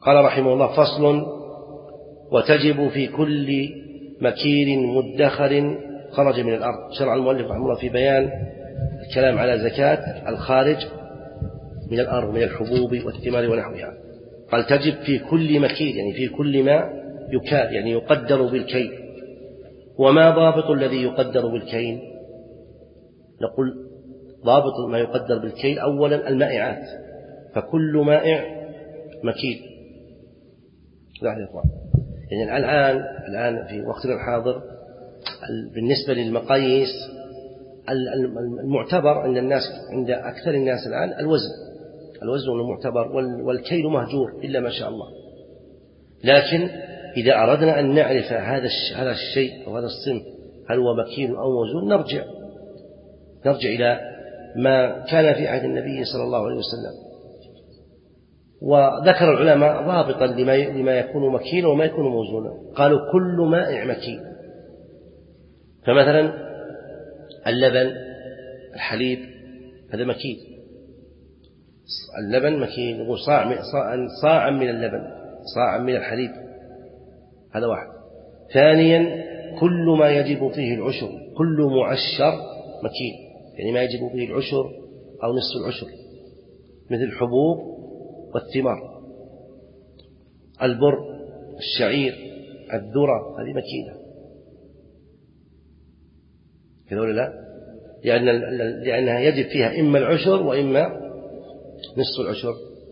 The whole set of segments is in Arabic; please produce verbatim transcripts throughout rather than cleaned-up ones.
قال رحمه الله: فصل: وتجب في كل مكيل مدخر خرج من الأرض. شرع المؤلف رحمه الله في بيان الكلام على زكاة الخارج من الأرض من الحبوب والثمار ونحوها. قال: تجب في كل مكيل، يعني في كل ما يكال، يعني يقدر بالكيل. وما ضابط الذي يقدر بالكيل؟ نقول ضابط ما يقدر بالكيل أولا المائعات، فكل مائع مكيل. يعني الآن الآن في وقتنا الحاضر بالنسبة للمقاييس المعتبر عند الناس، عند أكثر الناس الآن الوزن الوزن المعتبر، والكيل مهجور إلا ما شاء الله. لكن إذا أردنا أن نعرف هذا هذا الشيء أو هذا الصنف هل هو مكيل أو موزون، نرجع نرجع إلى ما كان في عهد النبي صلى الله عليه وسلم. وذكر العلماء ضابطا لما يكون مكيلا وما يكون موزونا. قالوا: كل مائع مكيل. فمثلا اللبن، الحليب، هذا مكيل. اللبن مكيل، نقول صاع صاع من اللبن، صاع من الحليب، هذا واحد. ثانيا كل ما يجب فيه العشر، كل معشر مكيل، يعني ما يجب فيه العشر أو نصف العشر، مثل الحبوب والثمار. البر، الشعير، الذرة، هذه مكيلة كذا ولا لا؟ لأن لأنها يجب فيها إما العشر وإما نصف العشر.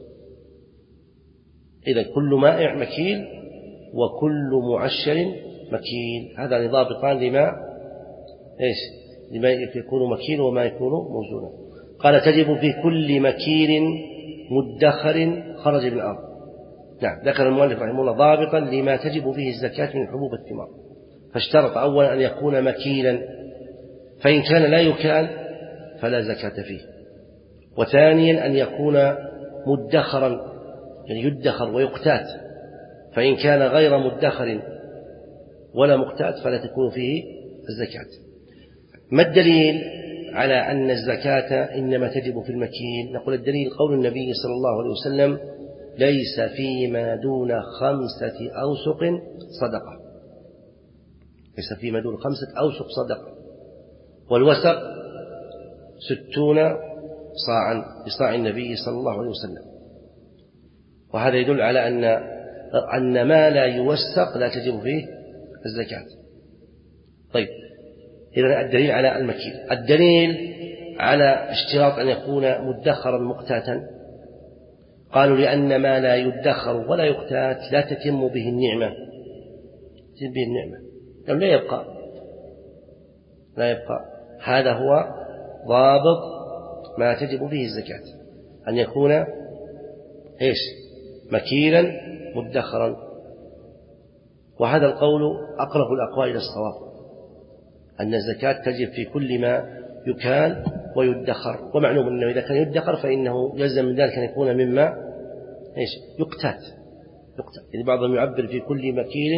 إذا كل مائع مكيل وكل معشر مكيل، هذا ضابطان لما إيش لما يكون مكيل وما يكون موزونا. قال: تجب في كل مكيل مدخر خرج من الأرض. نعم، ذكر المؤلف رحمه الله ضابطا لما تجب فيه الزكاة من حبوب الثمار، فاشترط أولا أن يكون مكيلا، فإن كان لا يكال فلا زكاة فيه. وثانيا أن يكون مدخرا، يعني يدخر ويقتات، فإن كان غير مدخر ولا مقتات فلا تكون فيه الزكاة. ما الدليل على أن الزكاة إنما تجب في المكيل؟ نقول: الدليل قول النبي صلى الله عليه وسلم: ليس فيما دون خمسة أوسق صدقة. ليس فيما دون خمسة أوسق صدقة. والوسق ستون صاعا بصاع النبي صلى الله عليه وسلم. وهذا يدل على أن أن ما لا يوسق لا تجب فيه الزكاة. طيب، إذن الدليل على المكيل. الدليل على اشتراط أن يكون مدخرا مقتاتا، قالوا: لأن ما لا يدخر ولا يقتات لا تتم به النعمة، تتم به النعمة، يعني لا يبقى لا يبقى هذا هو ضابط ما تجب به الزكاة، أن يكون إيش مكيلا مدخرا. وهذا القول أقرب الأقوال إلى الصواب، أن الزكاة تجب في كل ما يكال ويدخر. ومعلوم أنه إذا كان يدخر فإنه يلزم من ذلك أن يكون مما إيش يقتات يقتات يعني بعضهم يعبر في كل مكيل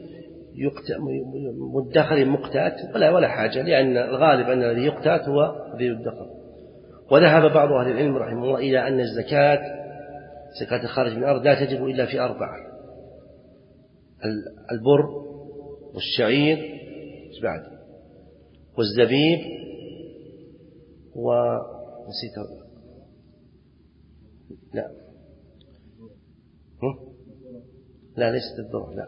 مدخر مقتات، ولا ولا حاجة، لأن الغالب أن الذي يقتات هو الذي يدخر. وذهب بعض أهل العلم رحمه الله إلى أن الزكاة زكاة الخارج من الأرض لا تجب إلا في أربعة: البر والشعير بعد والزبيب ونسيت لا هم؟ لا ليست الذرة، لا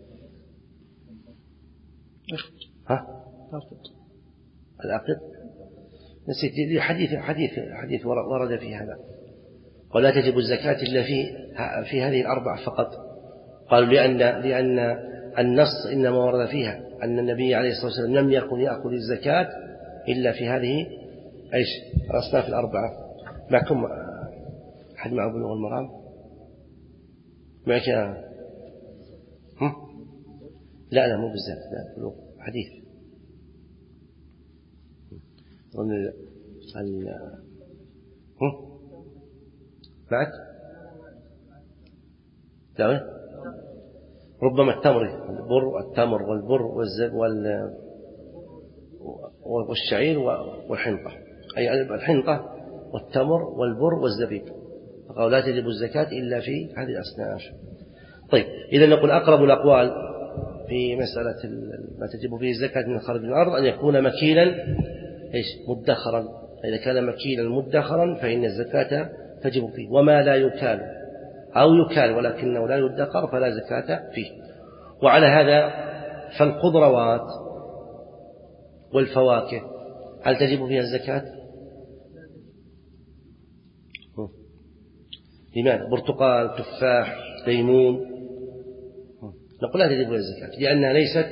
ها العقد، نسيت حديث حديث حديث ورد في هذا، ولا تجب الزكاة إلا في في هذه الأربع فقط. قالوا لأن لأن النص إنما ورد فيها أن النبي عليه الصلاة والسلام لم يكن يأخذ الزكاة إلا في هذه إيش الأصناف الأربعة. معكم أحد معه بلوغ المرام؟ معك هم؟ لا لا مو بالذات، لا بلوغ حديث ال ال هم؟ معك؟ لا ربما التمر، البر التمر والبر والزب وال والشعير والحنطة، أي الحنطة والتمر والبر والزبيب. فقالوا لا تجب الزكاة إلا في هذه الأصناف. طيب إذا نقول أقرب الأقوال في مسألة ما تجب فيه الزكاة من خارج الأرض أن يكون مكيلا إيش مدخرا. إذا كان مكيلا مدخرا فإن الزكاة تجب فيه. وما لا يكال أو يكال ولكنه لا يدخر فلا زكاة فيه. وعلى هذا فالخضروات والفواكه هل تجب فيها الزكاة؟ لماذا؟ برتقال، تفاح، ليمون، نقول لا تجب فيها الزكاة لأنها ليست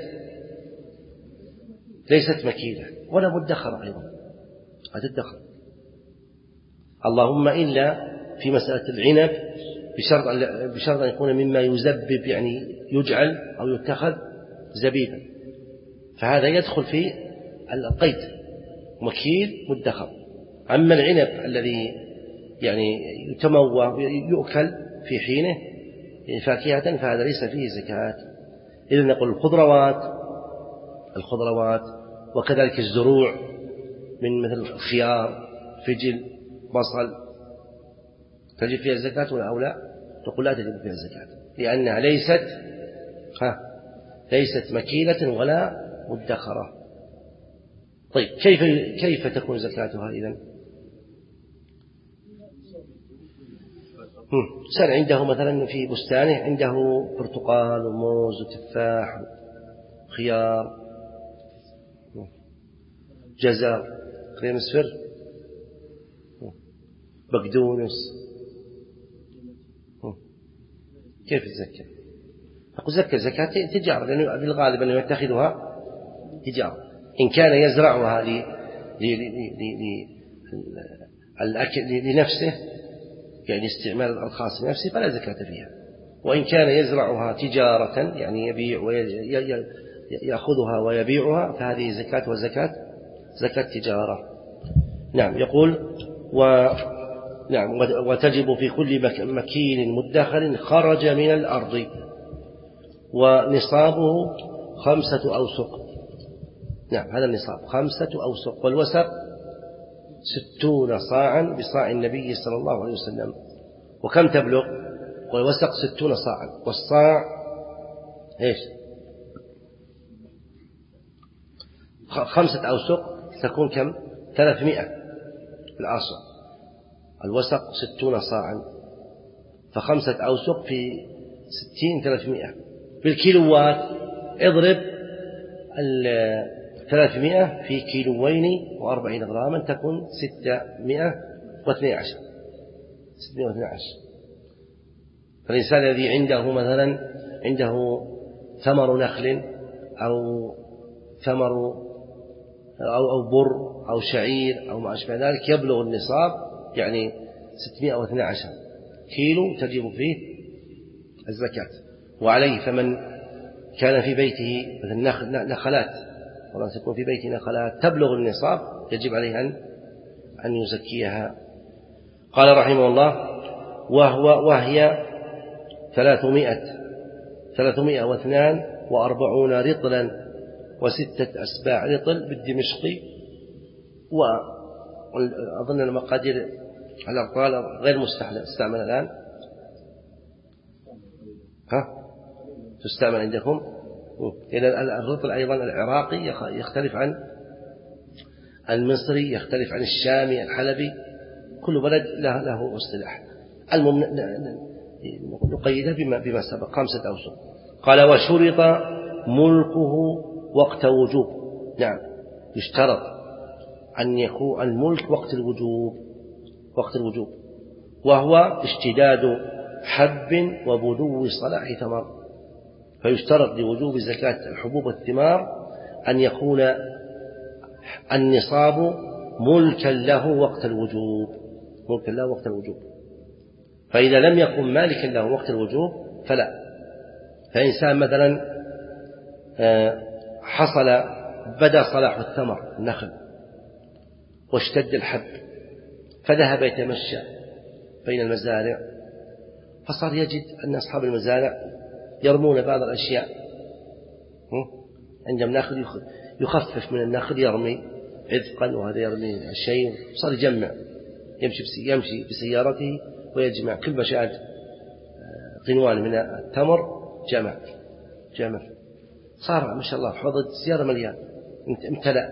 ليست مكيلة ولا مدخرة أيضا هتدخر. اللهم إلا في مسألة العنب بشرط بشرط أن يكون مما يزبب يعني يجعل أو يتخذ زبيبا، فهذا يدخل في القيد مكيل مدخر. أما العنب الذي يعني يتموى يؤكل في حينه فاكهة فهذا ليس فيه زكاة. إذن نقول الخضروات الخضروات وكذلك الزروع من مثل الخيار، فجل، بصل تجب فيها الزكاة ولا أو لا؟ نقول لا تجب فيها الزكاة لأنها ليست ها ليست مكيلة ولا مدخرة. طيب كيف كيف تكون زكاتها إذن؟ سأل عنده مثلا في بستانه عنده برتقال وموز وتفاح خيار جزر كريم اصفر بقدونس، كيف تزكى؟ أقول زكى زكاة تجارة لأنه بالغالب أنه يتخذها تجارة. إن كان يزرعها لنفسه يعني استعمال الخاص لنفسه فلا زكاة فيها، وإن كان يزرعها تجارة يعني يبيع ويأخذها ويبيعها فهذه زكاة وزكاة زكاة تجارة. نعم يقول و نعم وتجب في كل مكيل مدخر خرج من الأرض ونصابه خمسة أوسق. نعم هذا النصاب خمسة أوسق، والوسق ستون صاعا بصاع النبي صلى الله عليه وسلم. وكم تبلغ؟ والوسق ستون صاعا، والصاع إيش خمسة أوسق تكون كم؟ ثلاثمائة الآصع. الوسق ستون صاعا فخمسة أوسق في ستين ثلاثمائة بالكيلوات اضرب ثلاثمائة في كيلوين وأربعين غراما تكون ستمائة واثني عشر ستمائة واثني عشر. فالإنسان الذي عنده مثلا عنده ثمر نخل أو ثمر أو أو بر أو شعير أو ما أشبه ذلك يبلغ النصاب يعني ستمائة واثني عشر كيلو تجب فيه الزكاة. وعليه فمن كان في بيته مثل نخلات ولا تكون في بيته نخلات تبلغ النصاب يجب عليه أن أن يزكيها. قال رحمه الله وهو وهي ثلاثمائة ثلاثمائة واثنان وأربعون رطلا وستة أسباع رطل بالدمشقي. وأظن المقادير الأرطال غير مستعملة الآن، ها تستعمل عندكم. إلى الرطل أيضا العراقي يختلف عن المصري، يختلف عن الشامي الحلبي، كل بلد له له اصطلاح. المهم نقيده بما بما سبق خمسة أوسق. قال وشرط ملكه وقت وجوب. نعم يشترط أن يكون الملك وقت الوجوب وقت الوجوب وهو اشتداد حب وبدو صلاح ثمر. فيشترط لوجوب زكاة الحبوب والثمار أن يكون النصاب ملكا له وقت الوجوب ملكا له وقت الوجوب. فإذا لم يكن مالكا له وقت الوجوب فلا. فإنسان مثلا حصل بدا صلاح الثمر النخل واشتد الحب فذهب يتمشى بين المزارع فصار يجد أن أصحاب المزارع يرمون بعض الأشياء عندهم نخل يخفف من النخل يرمي عذقا وهذا يرمي شيء، صار يجمع يمشي يمشي بسيارته ويجمع كل ما شاهد قنوان من التمر جمع جمع صار ما شاء الله حوض السيارة مليان امتلأ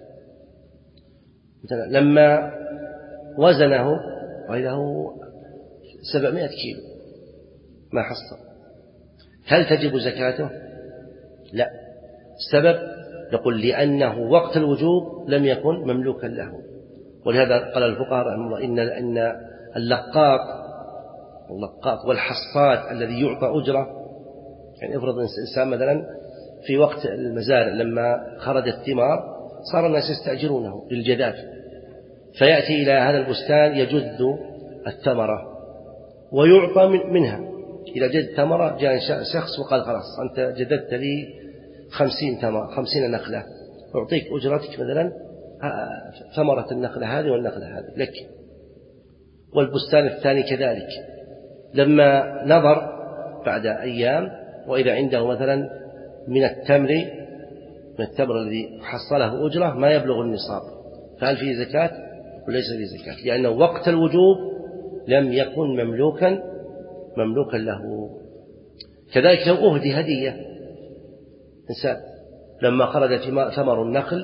امتلأ. لما وزنه وإذا هو سبعمائة كيلو ما حصل، هل تجب زكاته؟ لا. السبب يقول لأنه وقت الوجوب لم يكن مملوكا له، ولهذا قال الفقهاء رحمه الله إن إن اللقاط اللقاط والحصاد الذي يعطى أجرة، يعني افرض إنسان مثلا في وقت المزارع لما خرجت الثمار صار الناس يستأجرونه للجذاذ، فيأتي إلى هذا البستان يجذ الثمرة ويعطى منها. إذا جذ ثمرة جاء شخص وقال خلاص أنت جذذت لي خمسين ثمرة خمسين نخلة، أعطيك أجرتك مثلا ثمرة النخلة هذه والنخلة هذه لك، والبستان الثاني كذلك. لما نظر بعد أيام وإذا عنده مثلا من التمر من التمر الذي حصله أجرة ما يبلغ النصاب، فهل فيه زكاة؟ وليس فيه زكاة، لأنه وقت الوجوب لم يكن مملوكا مملوكا له. كذلك لو أهدي هدية إنسان لما خرج ثمر النخل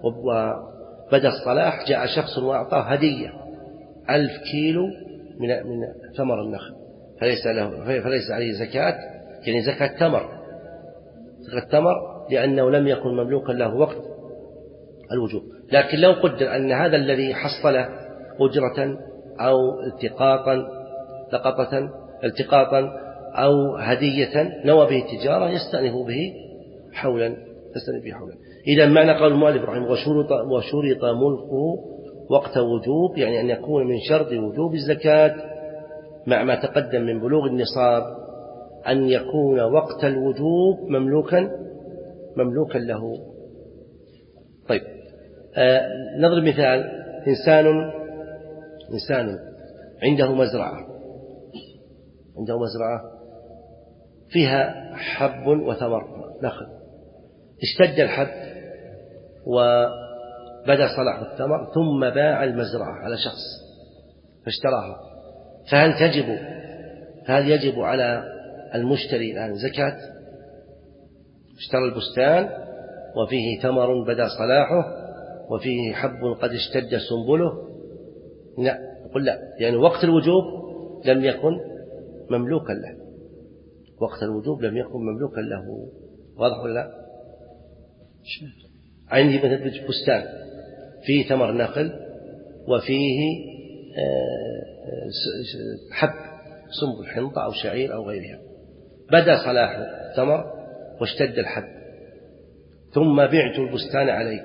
وبدأ الصلاح جاء شخص وأعطاه هدية ألف كيلو من من ثمر النخل، فليس له فليس عليه زكاة، يعني زكاة تمر زكاة تمر لأنه لم يكن مملوكا له وقت الوجوب. لكن لو قدر أن هذا الذي حصل أجرة أو التقاطا لقطة التقاطا أو هدية نوى به التجارة يستأنف به حولا يستأنف به حولا. إذا معنى قول المؤلف رحمه وشرط وشرط ملكه وقت وجوب، يعني أن يكون من شرط وجوب الزكاة مع ما تقدم من بلوغ النصاب أن يكون وقت الوجوب مملوكا مملوكا له. طيب آه نضرب مثال. إنسان إنسان عنده مزرعة عنده مزرعة فيها حب وثمر نخل، اشتد الحب وبدأ صلاح الثمر ثم باع المزرعة على شخص فاشتراها، فهل تجب فهل يجب على المشتري الآن زكاة؟ اشترى البستان وفيه تمر بدأ صلاحه وفيه حب قد اشتد سنبله، لا نقول لا، لأن يعني وقت الوجوب لم يكن مملوكا له وقت الوجوب لم يكن مملوكا له. واضح ولا لا؟ عندي مثل بستان فيه تمر نخل وفيه حب سنبل حنطة أو شعير أو غيرها، بدأ صلاح التمر واشتد الحب ثم بعت البستان عليك،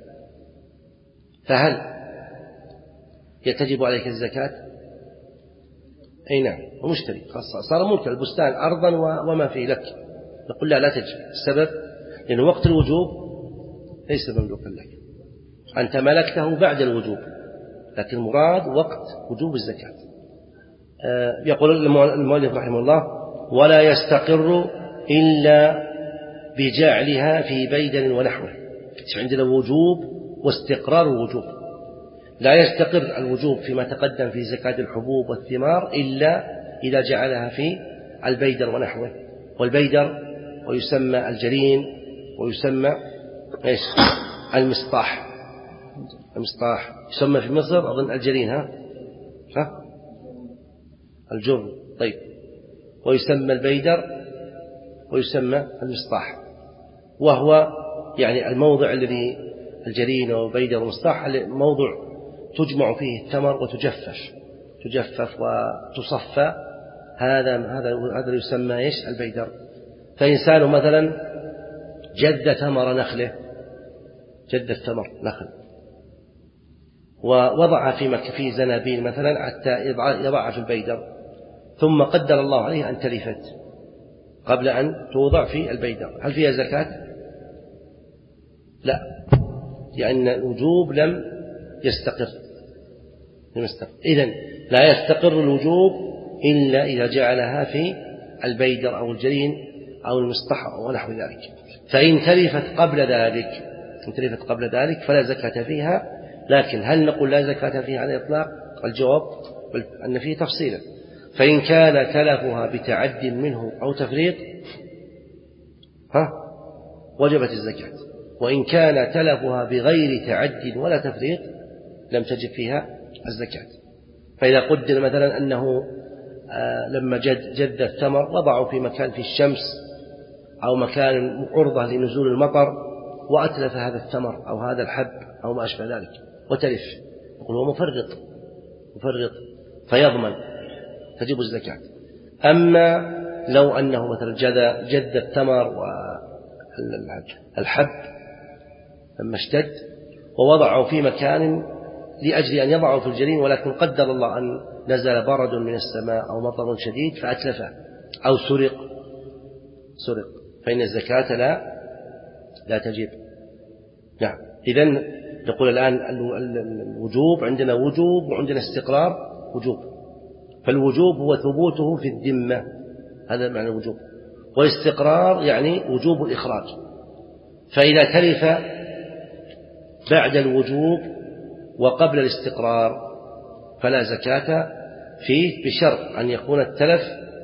فهل يتجب عليك الزكاة؟ أي نعم، ومشتري صار ملك البستان أرضا وما فيه لك، نقول لا لا تجب. السبب لأن وقت الوجوب ليس مملوكا لك، أنت ملكته بعد الوجوب، لكن المراد وقت وجوب الزكاة. آه يقول المؤلف رحمه الله ولا يستقر إلا بجعلها في بيدر ونحوه. عندنا وجوب واستقرار الوجوب، لا يستقر الوجوب فيما تقدم في زكاة الحبوب والثمار إلا إذا جعلها في البيدر ونحوه، والبيدر ويسمى الجرين ويسمى إيش المسطاح المسطاح يسمى في مصر أظن الجرين ها ها الجر. طيب ويسمى البيدر ويسمى المسطاح، وهو يعني الموضع الذي الجرين وبيدر ومسطاح موضع تجمع فيه التمر وتجفف تجفف وتصفى، هذا هذا هذا يسمى ايش البيدر. فإنسان مثلا جد تمر نخله جد التمر نخل ووضع في مك في زنابيل مثلا حتى يضعها في البيدر، ثم قدر الله عليه أن تلفت قبل أن توضع في البيدر، هل فيها زكاة؟ لا، لأن الوجوب لم يستقر لم يستقر. إذن لا يستقر الوجوب إلا إذا جعلها في البيدر أو الجرين أو المسطح أو نحو ذلك. فإن تلفت قبل ذلك إن تلفت قبل ذلك فلا زكاة فيها. لكن هل نقول لا زكاة فيها على الإطلاق؟ الجواب أن فيه تفصيلا. فإن كان تلفها بتعد منه أو تفريط ها وجبت الزكاة، وإن كان تلفها بغير تعد ولا تفريط لم تجب فيها الزكاة. فإذا قدر مثلا أنه لما جد, جد الثمر وضعوا في مكان في الشمس أو مكان عرضة لنزول المطر وأتلف هذا الثمر أو هذا الحب أو ما أشبه ذلك وتلف، يقول هو مفرط مفرط فيضمن تجب الزكاة. أما لو أنه مثلا جد, جد الثمر والحب لما اشتد ووضعوا في مكان لأجل أن يضعوا في الجنين، ولكن قدر الله أن نزل برد من السماء أو مطر شديد فأتلفه أو سرق سرق فإن الزكاة لا لا تجب. نعم. إذن نقول الآن الوجوب عندنا وجوب وعندنا استقرار وجوب. فالوجوب هو ثبوته في الذمة، هذا معنى الوجوب، والاستقرار يعني وجوب الإخراج. فإذا تلف بعد الوجوب وقبل الاستقرار فلا زكاة فيه بشرط أن يكون التلف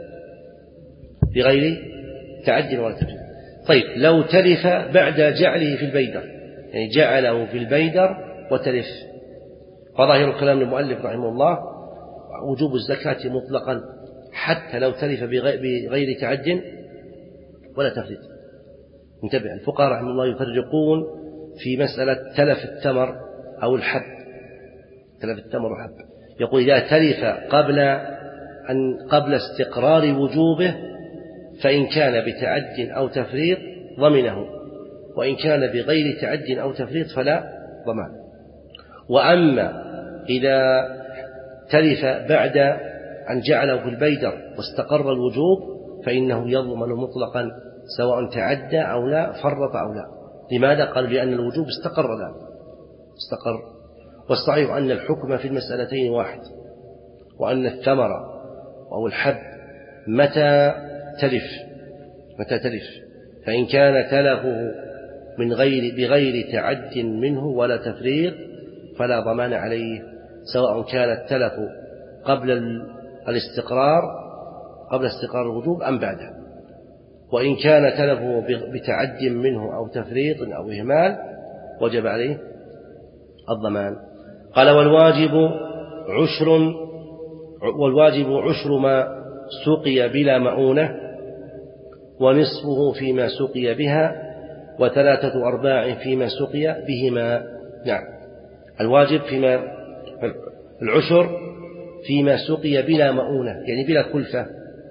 بغير تعد ولا تفريط. طيب لو تلف بعد جعله في البيدر، يعني جعله في البيدر وتلف، فظاهر كلام المؤلف رحمه الله وجوب الزكاة مطلقا حتى لو تلف بغير تعد ولا تفريط. انتبه، الفقهاء رحمه الله يفرقون في مسألة تلف التمر أو الحب. تلف التمر والحب يقول إذا تلف قبل أن قبل استقرار وجوبه فإن كان بتعد أو تفريط ضمنه، وإن كان بغير تعد أو تفريط فلا ضمان. وأما إذا تلف بعد أن جعله في البيدر واستقر الوجوب فإنه يضمن مطلقا سواء تعدى أو لا، فرط أو لا. لماذا؟ قالوا لأن الوجوب استقر لا استقر. والصحيح أن الحكم في المسألتين واحد، وأن الثمر أو الحب متى تلف متى تلف فإن كان تلفه من غير بغير تعد منه ولا تفريط فلا ضمان عليه، سواء كان التلف قبل الاستقرار قبل استقرار الوجوب أم بعده. وإن كان تلفه بتعد منه أو تفريط أو إهمال وجب عليه الضمان. قال والواجب عشر والواجب عشر ما سقي بلا مؤونة، ونصفه فيما سقي بها، وثلاثة أرباع فيما سقي بهما. نعم، الواجب فيما العشر فيما سقي بلا مؤونة يعني بلا كلفة،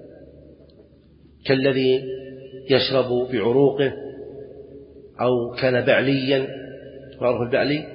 كالذي يشرب بعروقه أو كان بعليا. معروف البعلي؟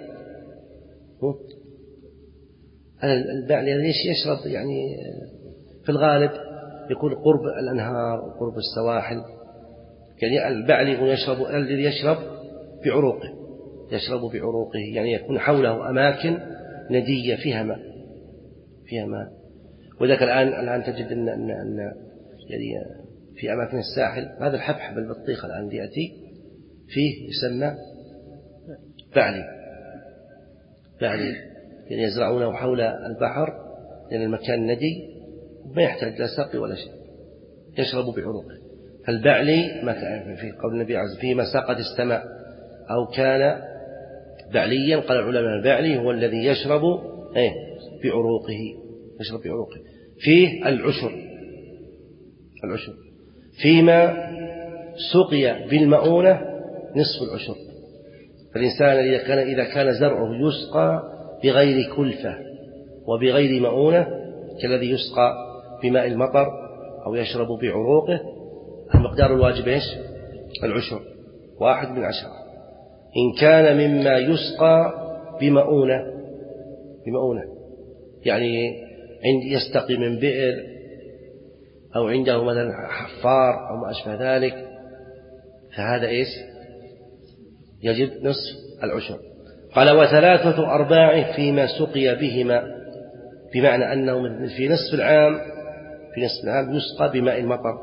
البعلي ليش يشرب؟ يعني في الغالب يكون قرب الأنهار وقرب السواحل. يعني البعلي يشرب الذي يشرب بعروقه يشرب بعروقه يعني يكون حوله أماكن ندية فيها ماء فيها ماء وذلك الآن الآن تجد أن أن أن يعني في أماكن الساحل هذا الحبحب البطيخ الآن يأتي فيه يسمى بعلي بعلي يعني يزرعونه حول البحر لأن المكان ندي ما يحتاج لا سقي ولا شيء، يشرب بعروقه. فالبعلي ما كان في قول النبي عز وجل فيما سقت السماء أو كان بعليا، قال العلماء البعلي هو الذي يشرب ايه بعروقه يشرب بعروقه. فيه العشر العشر فيما سقي بالمؤونة نصف العشر. فالإنسان إذا كان إذا كان زرعه يسقى بغير كلفة وبغير مؤونة كالذي يسقى بماء المطر أو يشرب بعروقه، المقدار الواجب ايش؟ العشر، واحد من عشرة. إن كان مما يسقى بمؤونة بمؤونة يعني عند يستقي من بئر أو عنده مثلا حفار أو ما أشبه ذلك فهذا ايش؟ يجب نصف العشر. قال وثلاثة أرباع فيما سقي بهما، بمعنى أنه في نصف العام في نصف العام يسقى بماء المطر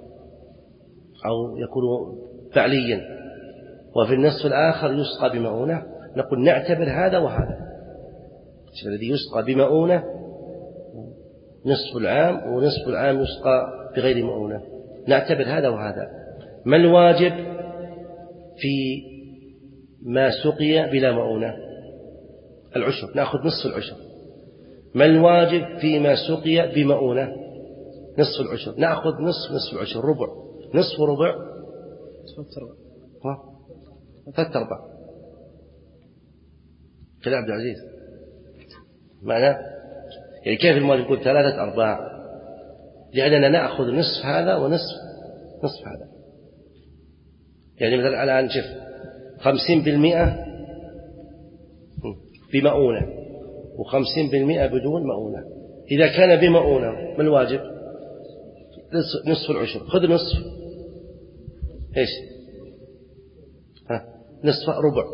أو يكون بعليا، وفي النصف الآخر يسقى بمؤونة. نقول نعتبر هذا وهذا، الذي يسقى بمؤونة نصف العام ونصف العام يسقى بغير مؤونة. نعتبر هذا وهذا. ما الواجب في ما سقي بلا مؤونة؟ العشر، نأخذ نصف العشر. ما الواجب فيما سقي بمؤونة؟ نصف العشر، نأخذ نصف نصف العشر، ربع. نصف ربع ثلاثة أرباع. كده عبد العزيز معناه يعني كيف المؤلف يقول ثلاثة أرباع؟ لأننا نأخذ نصف هذا ونصف نصف هذا. يعني مثلا الآن شوف خمسين بالمئة بمؤونة وخمسين بالمئة بدون مؤونة. إذا كان بمؤونة ما الواجب؟ نصف العشر. خذ نصف إيش؟ ها نصف ربع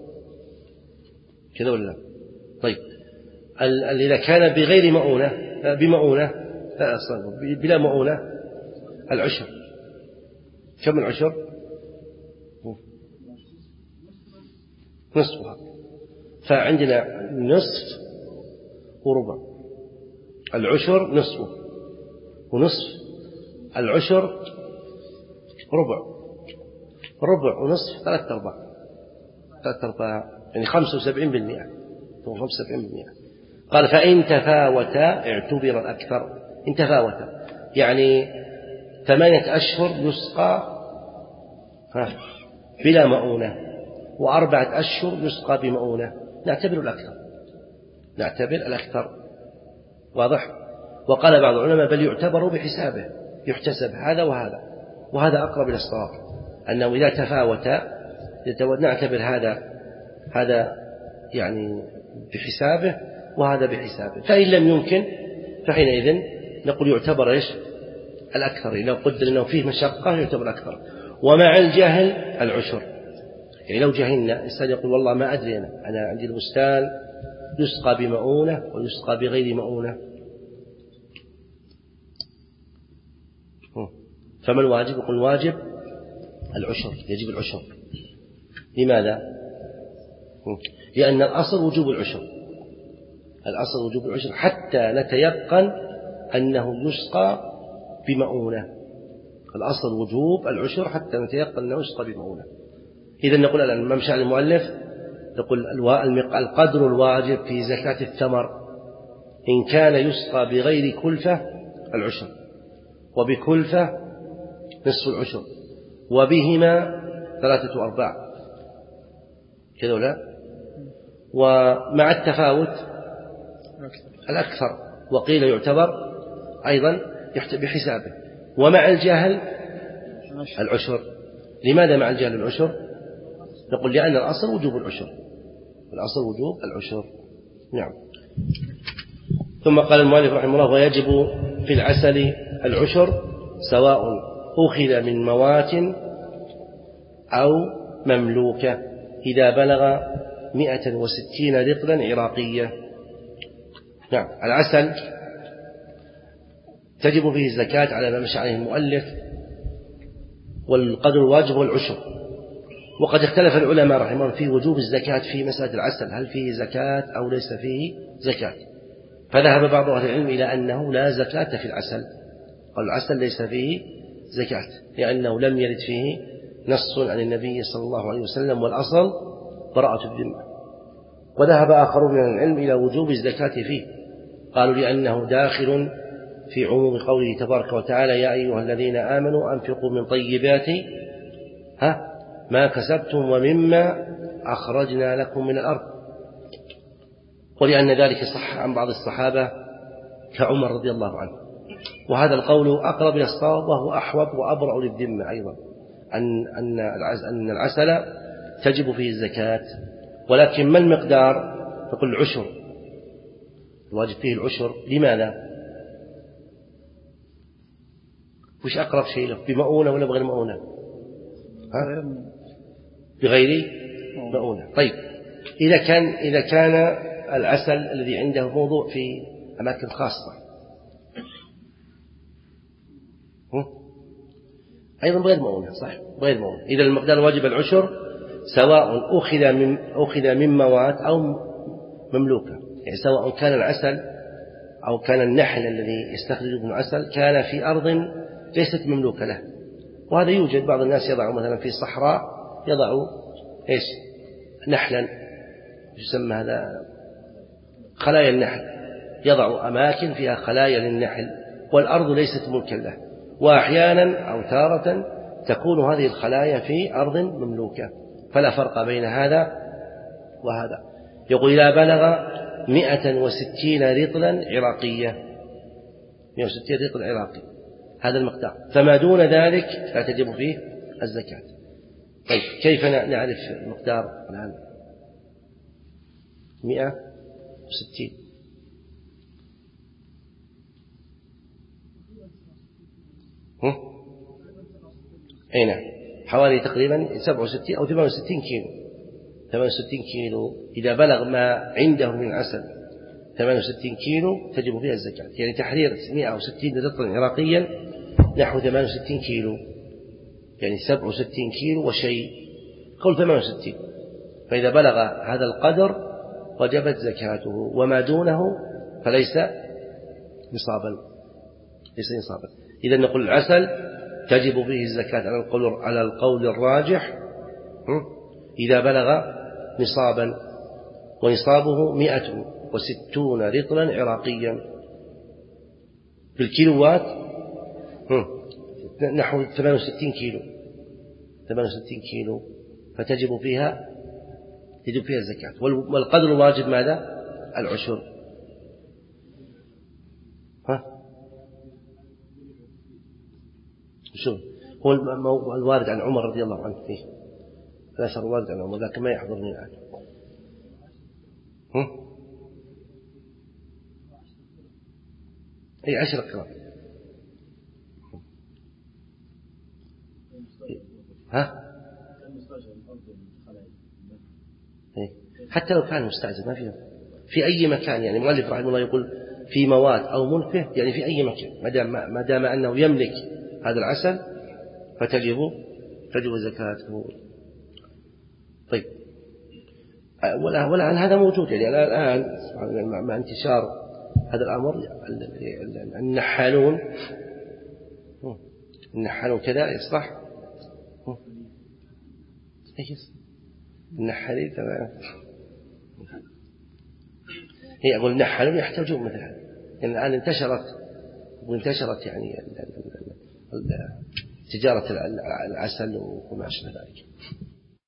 كذا ولا لا؟ طيب إذا كان بغير مؤونة بمؤونة بلا مؤونة العشر. كم العشر؟ نصفها. فعندنا نصف وربع. العشر نصفه ونصف العشر ربع. ربع ونصف ثلاثة أرباع. ثلاثة أرباع يعني خمسة وسبعين بالمئة. خمسة وسبعين بالمئة. قال فإن تفاوتا اعتبر الأكثر. إن تفاوتا يعني ثمانية أشهر يسقى بلا مؤونة وأربعة أشهر يسقى بمؤونة، نعتبر الأكثر. نعتبر الأكثر. واضح؟ وقال بعض العلماء بل يعتبر بحسابه، يحتسب هذا وهذا، وهذا أقرب إلى الصواب، أنه إذا تفاوتا نعتبر هذا هذا يعني بحسابه وهذا بحسابه. فإن لم يمكن فحينئذ نقول يعتبر إيش؟ الأكثر. لو قدر أنه فيه مشقة يعتبر أكثر. ومع الجهل العشر. يعني لو جهلنا إنسان يقول والله ما أدري أنا أنا عندي البستان يسقى بمؤونة ويسقى بغير مؤونة، فما الواجب؟ يقول واجب العشر، يجب العشر. لماذا؟ لأن الأصل وجوب العشر. الأصل وجوب العشر حتى نتيقن أنه يسقى بمؤونة. الأصل وجوب العشر حتى نتيقن أنه يسقى بمؤونة. إذا نقول الآن ما مشى المؤلف نقول القدر الواجب في زكاة الثمر إن كان يسقى بغير كلفة العشر، وبكلفة نصف العشر، وبهما ثلاثة أرباع كذا ولا؟ ومع التفاوت الأكثر. وقيل يعتبر أيضا بحسابه. ومع الجهل العشر. لماذا مع الجهل العشر؟ نقول لأن الأصل وجوب العشر. الأصل وجوب العشر. نعم. ثم قال المؤلف رحمه الله ويجب في العسل العشر سواء أخذ من موات أو مملوكة إذا بلغ مئة وستين رطلا عراقية. نعم. العسل تجب فيه الزكاة على ما مشى عليه المؤلف، والقدر الواجب هو العشر. وقد اختلف العلماء رحمه الله في وجوب الزكاة في مسألة العسل، هل فيه زكاة أو ليس فيه زكاة. فذهب بعض أهل العلم إلى أنه لا زكاة في العسل، قال العسل ليس فيه زكاة لأنه لم يرد فيه نص عن النبي صلى الله عليه وسلم، والأصل براءة الذمة. وذهب آخرون من العلم إلى وجوب الزكاة فيه، قالوا لأنه داخل في عموم قوله تبارك وتعالى يا أيها الذين آمنوا أنفقوا من طيبات ها ما كسبتم ومما أخرجنا لكم من الأرض. ولأن ذلك صح عن بعض الصحابة كعمر رضي الله عنه. وهذا القول أقرب إلى الصواب وهو أحوط وأبرأ للذمة أيضا، أن أن العسل تجب فيه الزكاة. ولكن ما المقدار؟ تقول العشر، الواجب فيه العشر. لماذا؟ وش أقرب شيء له؟ بمؤونة ولا بغير مؤونة؟ ها؟ بغير مؤونة. طيب إذا كان إذا كان العسل الذي عنده موضوع في أماكن خاصة أيضا بغير مؤونة، صح؟ بغير مؤونة. إذا المقدار الواجب العشر سواء أخذ من أخذ من موات أو مملوكة، يعني سواء كان العسل أو كان النحل الذي يستخرج من العسل كان في أرض ليست مملوكة له، وهذا يوجد. بعض الناس يضع مثلا في الصحراء يضع إيش نحلا، يسمى هذا خلايا النحل، يضع أماكن فيها خلايا للنحل والأرض ليست ملكا له. وأحيانا أو تارة تكون هذه الخلايا في أرض مملوكة، فلا فرق بين هذا وهذا. يقول إذا بلغ مئة وستين رطلا عراقية، مئة وستين رطل عراقي هذا المقدار، فما دون ذلك لا تجب فيه الزكاة. طيب كيف نعرف المقدار الآن؟ مئة وستين أي نعم، حوالي تقريبا سبعة وستين أو ثمانية وستين كيلو، ثمانية وستين كيلو. إذا بلغ ما عنده من عسل ثمانية وستين كيلو تجب فيها الزكاة، يعني تحرير مئة وستين رطلا عراقيا نحو ثمانية وستين كيلو، يعني سبعة وستين كيلو وشيء، قول ثمانية وستين. فإذا بلغ هذا القدر وجبت زكاته، وما دونه فليس نصابا، ليس نصابا. إذا نقول العسل تجب فيه الزكاة على القول على القول الراجح إذا بلغ نصابا، ونصابه مئة وستون رطلا عراقيا بالكيلوات نحو ثمانية وستين كيلو، ثمانية وستين كيلو، فتجب فيها تجب فيها الزكاة. والقدر الواجب ماذا؟ العشر. ها شو هو الوارد عن عمر رضي الله عنه فيه، لا شر الوارد عن عمر لكن ما يحضرني الآن. هم؟ أي عشر قراب. ها؟ حتى لو كان مستعجل ما فيه، في أي مكان، يعني مؤلف رحمه الله يقول في مواد أو ملكه، يعني في أي مكان ما دام أنه يملك هذا العسل فتجب تجب زكاته. طيب ولا ولا عن هذا موجود، يعني الآن مع انتشار هذا الأمر النحالون النحالون كذا يصلح النحالين تمام. هي أقول النحالون يحتاجون مثلا، يعني الآن انتشرت وانتشرت يعني تجارة العسل وما أشبه ذلك.